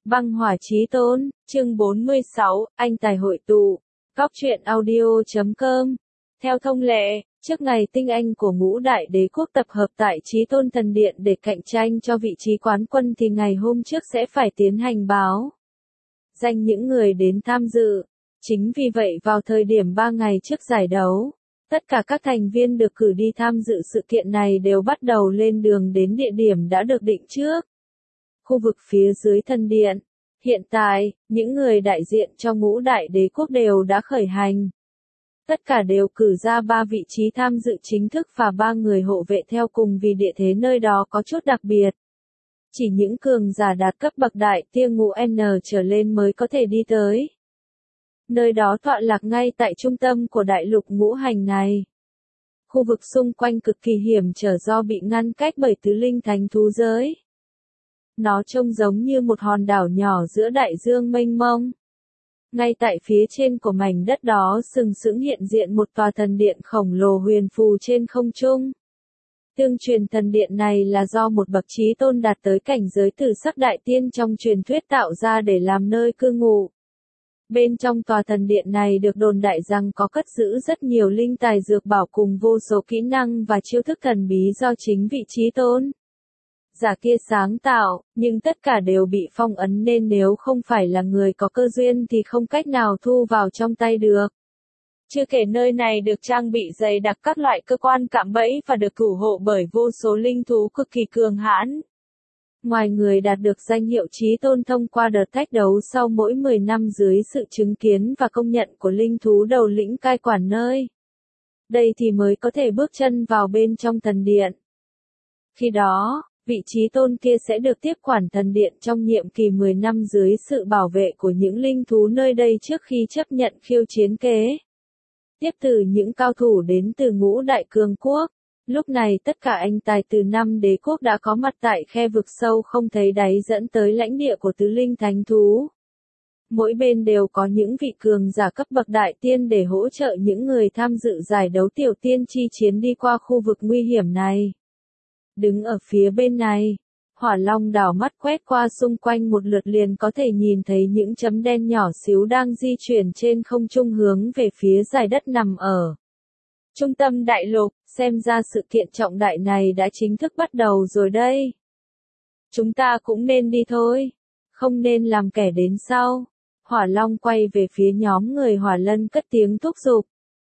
Băng hỏa chí tôn, chương 46, anh tài hội tụ. Góc truyện audio.com. Theo thông lệ, trước ngày tinh anh của ngũ đại đế quốc tập hợp tại Chí Tôn Thần Điện để cạnh tranh cho vị trí quán quân thì ngày hôm trước sẽ phải tiến hành báo danh những người đến tham dự. Chính vì vậy vào thời điểm 3 ngày trước giải đấu, tất cả các thành viên được cử đi tham dự sự kiện này đều bắt đầu lên đường đến địa điểm đã được định trước. Khu vực phía dưới thần điện. Hiện tại, những người đại diện cho ngũ đại đế quốc đều đã khởi hành. Tất cả đều cử ra 3 vị trí tham dự chính thức và 3 người hộ vệ theo cùng vì địa thế nơi đó có chút đặc biệt. Chỉ những cường giả đạt cấp bậc đại tiên ngũ N trở lên mới có thể đi tới. Nơi đó tọa lạc ngay tại trung tâm của đại lục ngũ hành này. Khu vực xung quanh cực kỳ hiểm trở do bị ngăn cách bởi tứ linh thánh thú giới. Nó trông giống như một hòn đảo nhỏ giữa đại dương mênh mông. Ngay tại phía trên của mảnh đất đó sừng sững hiện diện một tòa thần điện khổng lồ huyền phù trên không trung. Tương truyền thần điện này là do một bậc chí tôn đạt tới cảnh giới tử sắc đại tiên trong truyền thuyết tạo ra để làm nơi cư ngụ. Bên trong tòa thần điện này được đồn đại rằng có cất giữ rất nhiều linh tài dược bảo cùng vô số kỹ năng và chiêu thức thần bí do chính vị chí tôn giả kia sáng tạo, nhưng tất cả đều bị phong ấn nên nếu không phải là người có cơ duyên thì không cách nào thu vào trong tay được. Chưa kể nơi này được trang bị dày đặc các loại cơ quan cạm bẫy và được thủ hộ bởi vô số linh thú cực kỳ cường hãn. Ngoài người đạt được danh hiệu chí tôn thông qua đợt thách đấu sau mỗi 10 năm dưới sự chứng kiến và công nhận của linh thú đầu lĩnh cai quản nơi đây thì mới có thể bước chân vào bên trong thần điện. Khi đó, vị chí tôn kia sẽ được tiếp quản thần điện trong nhiệm kỳ 10 năm dưới sự bảo vệ của những linh thú nơi đây trước khi chấp nhận khiêu chiến kế tiếp từ những cao thủ đến từ ngũ đại cường quốc. Lúc này tất cả anh tài từ 5 đế quốc đã có mặt tại khe vực sâu không thấy đáy dẫn tới lãnh địa của tứ linh thánh thú. Mỗi bên đều có những vị cường giả cấp bậc đại tiên để hỗ trợ những người tham dự giải đấu tiểu tiên chi chiến đi qua khu vực nguy hiểm này. Đứng ở phía bên này, Hỏa Long đảo mắt quét qua xung quanh một lượt liền có thể nhìn thấy những chấm đen nhỏ xíu đang di chuyển trên không trung hướng về phía dải đất nằm ở trung tâm đại lục, xem ra sự kiện trọng đại này đã chính thức bắt đầu rồi đây. Chúng ta cũng nên đi thôi, không nên làm kẻ đến sau. Hỏa Long quay về phía nhóm người Hỏa Lân cất tiếng thúc giục.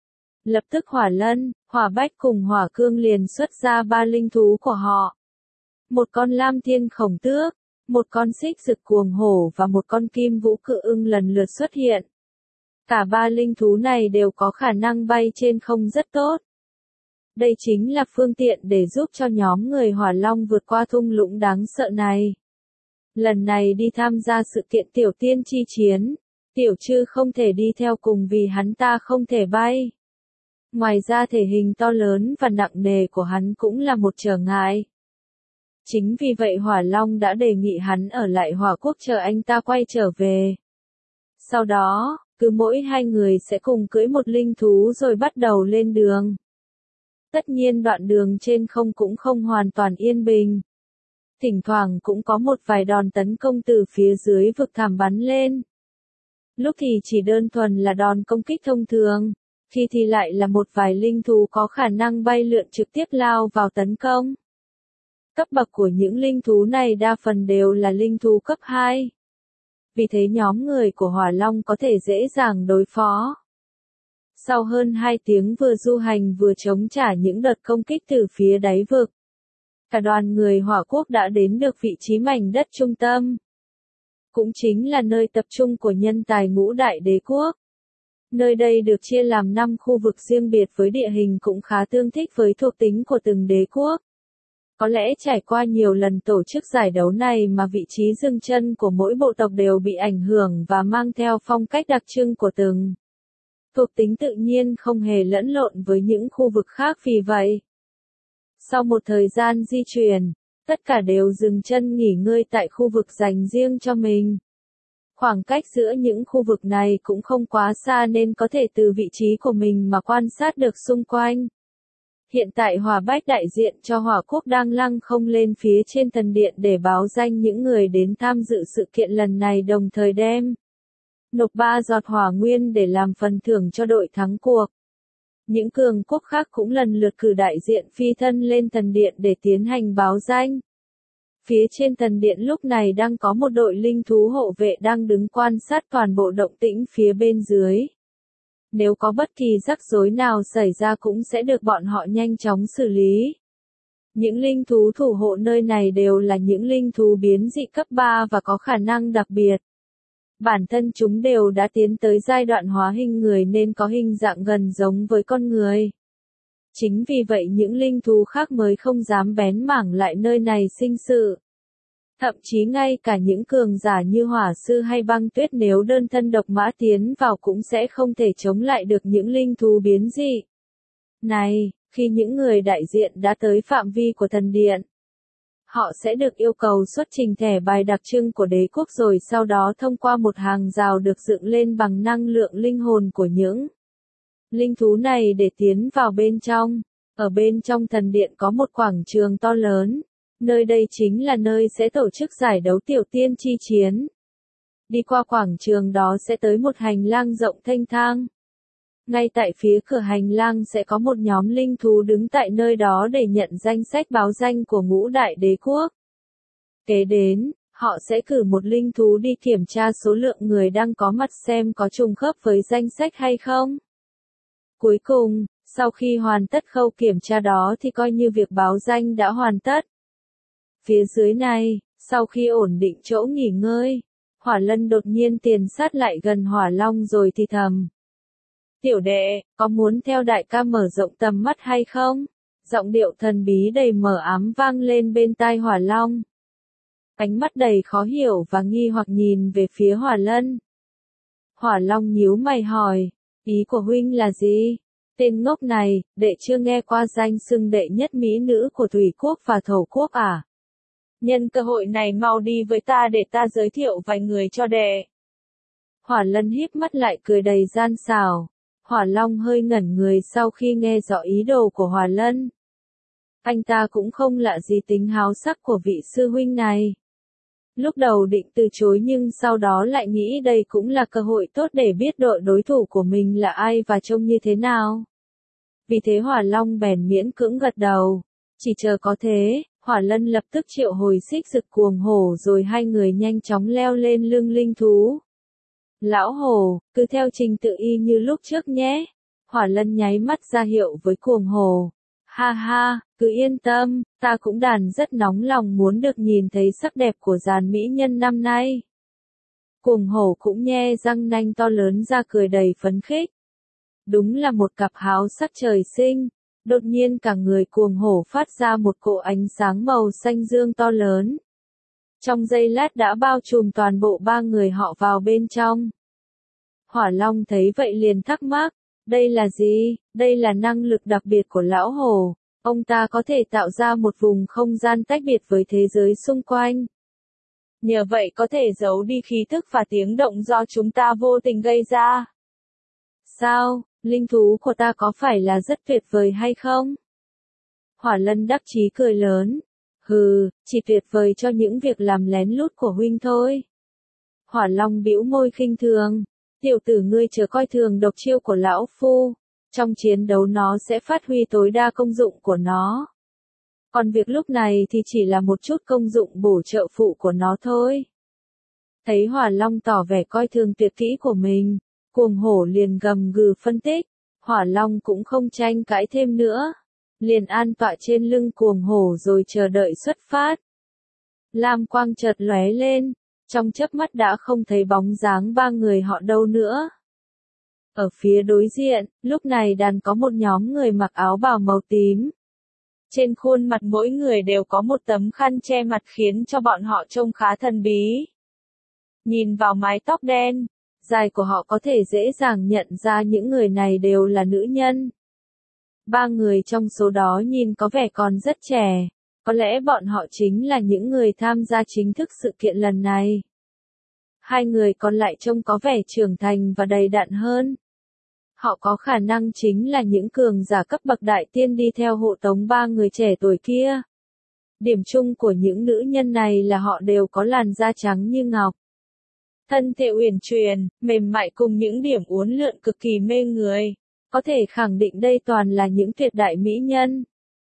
Lập tức Hỏa Lân, Hỏa Bách cùng Hỏa Cương liền xuất ra 3 linh thú của họ. Một con lam thiên khổng tước, một con xích rực cuồng hổ và một con kim vũ cự ưng lần lượt xuất hiện. Cả 3 linh thú này đều có khả năng bay trên không rất tốt. Đây chính là phương tiện để giúp cho nhóm người Hỏa Long vượt qua thung lũng đáng sợ này. Lần này đi tham gia sự kiện tiểu tiên chi chiến, Tiểu Trư không thể đi theo cùng vì hắn ta không thể bay. Ngoài ra thể hình to lớn và nặng nề của hắn cũng là một trở ngại. Chính vì vậy Hỏa Long đã đề nghị hắn ở lại Hỏa Quốc chờ anh ta quay trở về. Sau đó, cứ mỗi 2 người sẽ cùng cưỡi một linh thú rồi bắt đầu lên đường. Tất nhiên đoạn đường trên không cũng không hoàn toàn yên bình. Thỉnh thoảng cũng có một vài đòn tấn công từ phía dưới vực thẳm bắn lên. Lúc thì chỉ đơn thuần là đòn công kích thông thường, khi thì lại là một vài linh thú có khả năng bay lượn trực tiếp lao vào tấn công. Cấp bậc của những linh thú này đa phần đều là linh thú cấp 2. Vì thế nhóm người của Hỏa Long có thể dễ dàng đối phó. Sau hơn 2 tiếng vừa du hành vừa chống trả những đợt công kích từ phía đáy vực, cả đoàn người Hỏa Quốc đã đến được vị trí mảnh đất trung tâm. Cũng chính là nơi tập trung của nhân tài ngũ đại đế quốc. Nơi đây được chia làm 5 khu vực riêng biệt với địa hình cũng khá tương thích với thuộc tính của từng đế quốc. Có lẽ trải qua nhiều lần tổ chức giải đấu này mà vị trí dừng chân của mỗi bộ tộc đều bị ảnh hưởng và mang theo phong cách đặc trưng của từng thuộc tính tự nhiên không hề lẫn lộn với những khu vực khác vì vậy. Sau một thời gian di chuyển, tất cả đều dừng chân nghỉ ngơi tại khu vực dành riêng cho mình. Khoảng cách giữa những khu vực này cũng không quá xa nên có thể từ vị trí của mình mà quan sát được xung quanh. Hiện tại Hỏa Bách đại diện cho Hỏa Quốc đang lăng không lên phía trên thần điện để báo danh những người đến tham dự sự kiện lần này, đồng thời đem nộp 3 giọt hỏa nguyên để làm phần thưởng cho đội thắng cuộc. Những cường quốc khác cũng lần lượt cử đại diện phi thân lên thần điện để tiến hành báo danh. Phía trên thần điện lúc này đang có một đội linh thú hộ vệ đang đứng quan sát toàn bộ động tĩnh phía bên dưới. Nếu có bất kỳ rắc rối nào xảy ra cũng sẽ được bọn họ nhanh chóng xử lý. Những linh thú thủ hộ nơi này đều là những linh thú biến dị cấp 3 và có khả năng đặc biệt. Bản thân chúng đều đã tiến tới giai đoạn hóa hình người nên có hình dạng gần giống với con người. Chính vì vậy những linh thú khác mới không dám bén mảng lại nơi này sinh sự. Thậm chí ngay cả những cường giả như hỏa sư hay băng tuyết nếu đơn thân độc mã tiến vào cũng sẽ không thể chống lại được những linh thú biến dị. Này, khi những người đại diện đã tới phạm vi của thần điện, họ sẽ được yêu cầu xuất trình thẻ bài đặc trưng của đế quốc rồi sau đó thông qua một hàng rào được dựng lên bằng năng lượng linh hồn của những linh thú này để tiến vào bên trong. Ở bên trong thần điện có một quảng trường to lớn. Nơi đây chính là nơi sẽ tổ chức giải đấu tiểu tiên chi chiến. Đi qua quảng trường đó sẽ tới một hành lang rộng thênh thang. Ngay tại phía cửa hành lang sẽ có một nhóm linh thú đứng tại nơi đó để nhận danh sách báo danh của ngũ đại đế quốc. Kế đến, họ sẽ cử một linh thú đi kiểm tra số lượng người đang có mặt xem có trùng khớp với danh sách hay không. Cuối cùng, sau khi hoàn tất khâu kiểm tra đó thì coi như việc báo danh đã hoàn tất. Phía dưới này, sau khi ổn định chỗ nghỉ ngơi, Hỏa Lân đột nhiên tiền sát lại gần Hỏa Long rồi thì thầm. Tiểu đệ, có muốn theo đại ca mở rộng tầm mắt hay không? Giọng điệu thần bí đầy mờ ám vang lên bên tai Hỏa Long. Ánh mắt đầy khó hiểu và nghi hoặc nhìn về phía Hỏa Lân. Hỏa Long nhíu mày hỏi, ý của huynh là gì? Tên ngốc này, đệ chưa nghe qua danh xưng đệ nhất mỹ nữ của Thủy Quốc và Thổ Quốc à? Nhân cơ hội này mau đi với ta để ta giới thiệu vài người cho đệ. Hỏa Lân híp mắt lại cười đầy gian xảo. Hỏa Long hơi ngẩn người sau khi nghe rõ ý đồ của Hỏa Lân. Anh ta cũng không lạ gì tính háo sắc của vị sư huynh này. Lúc đầu định từ chối nhưng sau đó lại nghĩ đây cũng là cơ hội tốt để biết đội đối thủ của mình là ai và trông như thế nào. Vì thế Hỏa Long bèn miễn cưỡng gật đầu. Chỉ chờ có thế, Hỏa Lân lập tức triệu hồi xích rực cuồng hổ rồi hai người nhanh chóng leo lên lưng linh thú. Lão hổ, cứ theo trình tự y như lúc trước nhé. Hỏa Lân nháy mắt ra hiệu với cuồng hổ. Ha ha, cứ yên tâm, ta cũng đàn rất nóng lòng muốn được nhìn thấy sắc đẹp của dàn mỹ nhân năm nay. Cuồng hổ cũng nhe răng nanh to lớn ra cười đầy phấn khích. Đúng là một cặp háo sắc trời sinh. Đột nhiên cả người cuồng hổ phát ra một cỗ ánh sáng màu xanh dương to lớn. Trong giây lát đã bao trùm toàn bộ ba người họ vào bên trong. Hỏa Long thấy vậy liền thắc mắc, đây là gì? Đây là năng lực đặc biệt của lão hổ. Ông ta có thể tạo ra một vùng không gian tách biệt với thế giới xung quanh. Nhờ vậy có thể giấu đi khí thức và tiếng động do chúng ta vô tình gây ra. Sao, linh thú của ta có phải là rất tuyệt vời hay không? Hỏa Lân đắc chí cười lớn. Hừ, chỉ tuyệt vời cho những việc làm lén lút của huynh thôi. Hỏa Long bĩu môi khinh thường. Tiểu tử ngươi chớ coi thường độc chiêu của lão phu. Trong chiến đấu nó sẽ phát huy tối đa công dụng của nó. Còn việc lúc này thì chỉ là một chút công dụng bổ trợ phụ của nó thôi. Thấy Hỏa Long tỏ vẻ coi thường tuyệt kỹ của mình, cuồng hổ liền gầm gừ phân tích. Hỏa Long cũng không tranh cãi thêm nữa. Liền an tọa trên lưng cuồng hổ rồi chờ đợi xuất phát. Lam quang chợt lóe lên. Trong chớp mắt đã không thấy bóng dáng ba người họ đâu nữa. Ở phía đối diện, lúc này đàn có một nhóm người mặc áo bào màu tím. Trên khuôn mặt mỗi người đều có một tấm khăn che mặt khiến cho bọn họ trông khá thần bí. Nhìn vào mái tóc đen, dài của họ có thể dễ dàng nhận ra những người này đều là nữ nhân. Ba người trong số đó nhìn có vẻ còn rất trẻ. Có lẽ bọn họ chính là những người tham gia chính thức sự kiện lần này. Hai người còn lại trông có vẻ trưởng thành và đầy đặn hơn. Họ có khả năng chính là những cường giả cấp bậc đại tiên đi theo hộ tống ba người trẻ tuổi kia. Điểm chung của những nữ nhân này là họ đều có làn da trắng như ngọc. Thân thể uyển chuyển, mềm mại cùng những điểm uốn lượn cực kỳ mê người. Có thể khẳng định đây toàn là những tuyệt đại mỹ nhân.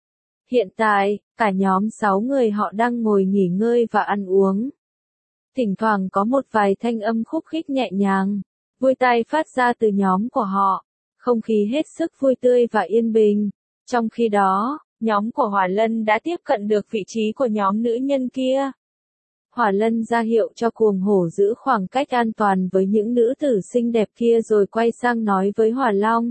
Hiện tại, cả nhóm 6 người họ đang ngồi nghỉ ngơi và ăn uống. Thỉnh thoảng có một vài thanh âm khúc khích nhẹ nhàng, vui tai phát ra từ nhóm của họ. Không khí hết sức vui tươi và yên bình. Trong khi đó, nhóm của Hỏa Lân đã tiếp cận được vị trí của nhóm nữ nhân kia. Hỏa Lân ra hiệu cho Cuồng Hổ giữ khoảng cách an toàn với những nữ tử xinh đẹp kia rồi quay sang nói với Hỏa Long.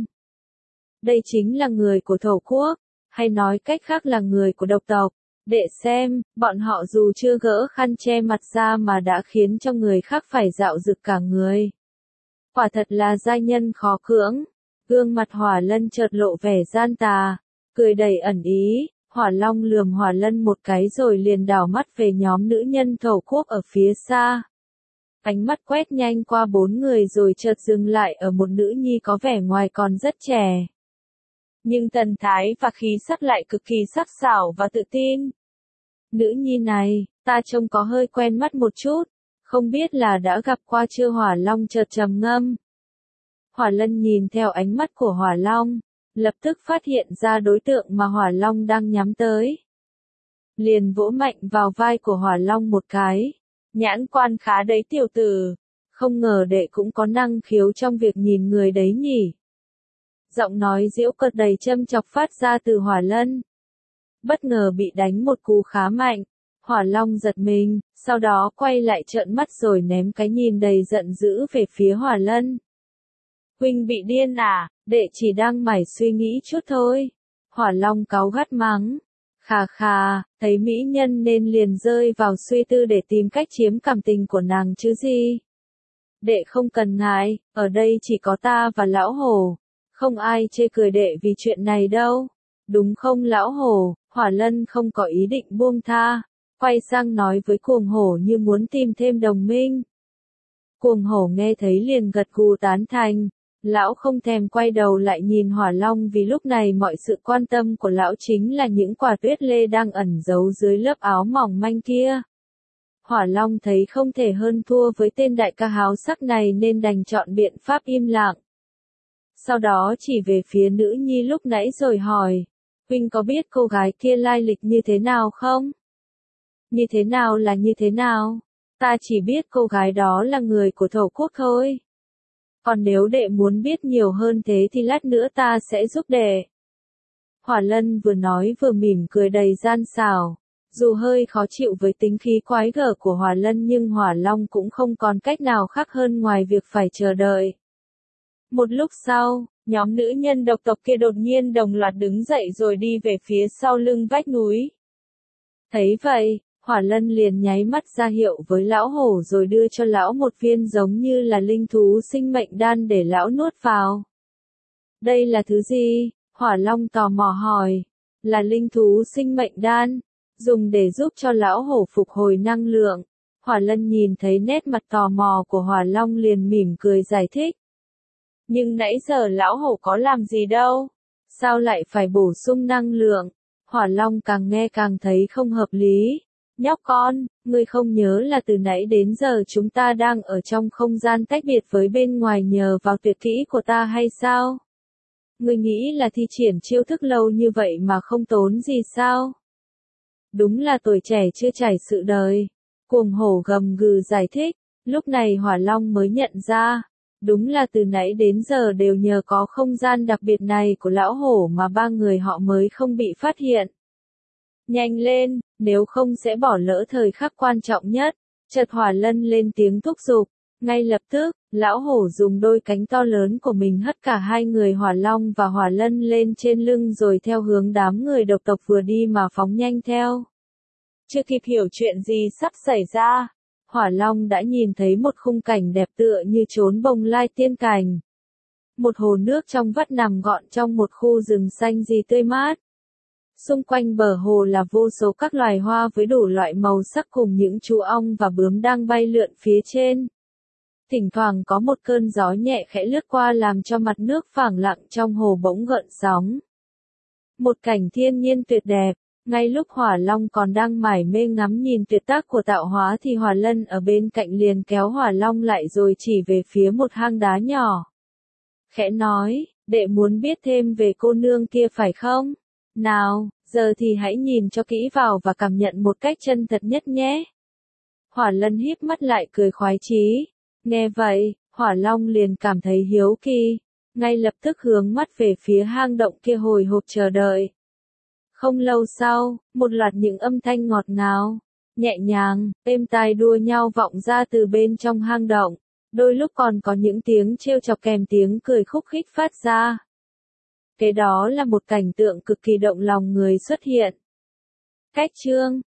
Đây chính là người của Thổ Quốc, hay nói cách khác là người của độc tộc. Đệ xem, bọn họ dù chưa gỡ khăn che mặt ra mà đã khiến cho người khác phải dạo rực cả người. Quả thật là giai nhân khó cưỡng. Gương mặt Hỏa Lân chợt lộ vẻ gian tà, cười đầy ẩn ý. Hỏa Long lườm Hỏa Lân một cái rồi liền đảo mắt về nhóm nữ nhân Thổ Quốc ở phía xa. Ánh mắt quét nhanh qua 4 người rồi chợt dừng lại ở một nữ nhi có vẻ ngoài còn rất trẻ. Nhưng thần thái và khí sắc lại cực kỳ sắc sảo và tự tin. Nữ nhi này, ta trông có hơi quen mắt một chút, không biết là đã gặp qua chưa? Hỏa Long chợt trầm ngâm. Hỏa Lân nhìn theo ánh mắt của Hỏa Long, lập tức phát hiện ra đối tượng mà Hỏa Long đang nhắm tới. Liền vỗ mạnh vào vai của Hỏa Long một cái. Nhãn quan khá đấy tiểu tử, không ngờ đệ cũng có năng khiếu trong việc nhìn người đấy nhỉ. Giọng nói giễu cợt đầy châm chọc phát ra từ Hỏa Lân. Bất ngờ bị đánh một cú khá mạnh, Hỏa Long giật mình, sau đó quay lại trợn mắt rồi ném cái nhìn đầy giận dữ về phía Hỏa Lân. Huynh bị điên à, đệ chỉ đang mải suy nghĩ chút thôi. Hỏa Long cáu gắt mắng. Khà khà, thấy mỹ nhân nên liền rơi vào suy tư để tìm cách chiếm cảm tình của nàng chứ gì. Đệ không cần ngại, ở đây chỉ có ta và lão hổ. Không ai chê cười đệ vì chuyện này đâu. Đúng không lão hổ? Hỏa Lân không có ý định buông tha. Quay sang nói với Cuồng Hổ như muốn tìm thêm đồng minh. Cuồng Hổ nghe thấy liền gật gù tán thành. Lão không thèm quay đầu lại nhìn Hỏa Long vì lúc này mọi sự quan tâm của lão chính là những quả tuyết lê đang ẩn giấu dưới lớp áo mỏng manh kia. Hỏa Long thấy không thể hơn thua với tên đại ca háo sắc này nên đành chọn biện pháp im lặng. Sau đó chỉ về phía nữ nhi lúc nãy rồi hỏi, huynh có biết cô gái kia lai lịch như thế nào không? Như thế nào là như thế nào? Ta chỉ biết cô gái đó là người của Thổ Quốc thôi. Còn nếu đệ muốn biết nhiều hơn thế thì lát nữa ta sẽ giúp đệ. Hỏa Lân vừa nói vừa mỉm cười đầy gian xảo. Dù hơi khó chịu với tính khí quái gở của Hỏa Lân nhưng Hỏa Long cũng không còn cách nào khác hơn ngoài việc phải chờ đợi. Một lúc sau, nhóm nữ nhân độc tộc kia đột nhiên đồng loạt đứng dậy rồi đi về phía sau lưng vách núi. Thấy vậy, Hỏa Lân liền nháy mắt ra hiệu với lão hổ rồi đưa cho lão một viên giống như là linh thú sinh mệnh đan để lão nuốt vào. Đây là thứ gì? Hỏa Long tò mò hỏi. Là linh thú sinh mệnh đan, dùng để giúp cho lão hổ phục hồi năng lượng. Hỏa Lân nhìn thấy nét mặt tò mò của Hỏa Long liền mỉm cười giải thích. Nhưng nãy giờ lão hổ có làm gì đâu? Sao lại phải bổ sung năng lượng? Hỏa Long càng nghe càng thấy không hợp lý. Nhóc con, ngươi không nhớ là từ nãy đến giờ chúng ta đang ở trong không gian tách biệt với bên ngoài nhờ vào tuyệt kỹ của ta hay sao? Ngươi nghĩ là thi triển chiêu thức lâu như vậy mà không tốn gì sao? Đúng là tuổi trẻ chưa trải sự đời. Cuồng Hổ gầm gừ giải thích, lúc này Hỏa Long mới nhận ra. Đúng là từ nãy đến giờ đều nhờ có không gian đặc biệt này của lão hổ mà ba người họ mới không bị phát hiện. Nhanh lên, nếu không sẽ bỏ lỡ thời khắc quan trọng nhất. Chợt Hỏa Lân lên tiếng thúc giục. Ngay lập tức, lão hổ dùng đôi cánh to lớn của mình hất cả hai người Hỏa Long và Hỏa Lân lên trên lưng rồi theo hướng đám người độc tộc vừa đi mà phóng nhanh theo. Chưa kịp hiểu chuyện gì sắp xảy ra, Hỏa Long đã nhìn thấy một khung cảnh đẹp tựa như chốn bồng lai tiên cảnh. Một hồ nước trong vắt nằm gọn trong một khu rừng xanh gì tươi mát. Xung quanh bờ hồ là vô số các loài hoa với đủ loại màu sắc cùng những chú ong và bướm đang bay lượn phía trên. Thỉnh thoảng có một cơn gió nhẹ khẽ lướt qua làm cho mặt nước phẳng lặng trong hồ bỗng gợn sóng. Một cảnh thiên nhiên tuyệt đẹp. Ngay lúc Hỏa Long còn đang mải mê ngắm nhìn tuyệt tác của tạo hóa thì Hỏa Lân ở bên cạnh liền kéo Hỏa Long lại rồi chỉ về phía một hang đá nhỏ. Khẽ nói, đệ muốn biết thêm về cô nương kia phải không? Nào, giờ thì hãy nhìn cho kỹ vào và cảm nhận một cách chân thật nhất nhé. Hỏa Lân híp mắt lại cười khoái chí. Nghe vậy, Hỏa Long liền cảm thấy hiếu kỳ, ngay lập tức hướng mắt về phía hang động kia hồi hộp chờ đợi. Không lâu sau, một loạt những âm thanh ngọt ngào, nhẹ nhàng, êm tai đua nhau vọng ra từ bên trong hang động, đôi lúc còn có những tiếng trêu chọc kèm tiếng cười khúc khích phát ra. Kế đó là một cảnh tượng cực kỳ động lòng người xuất hiện. Cách chương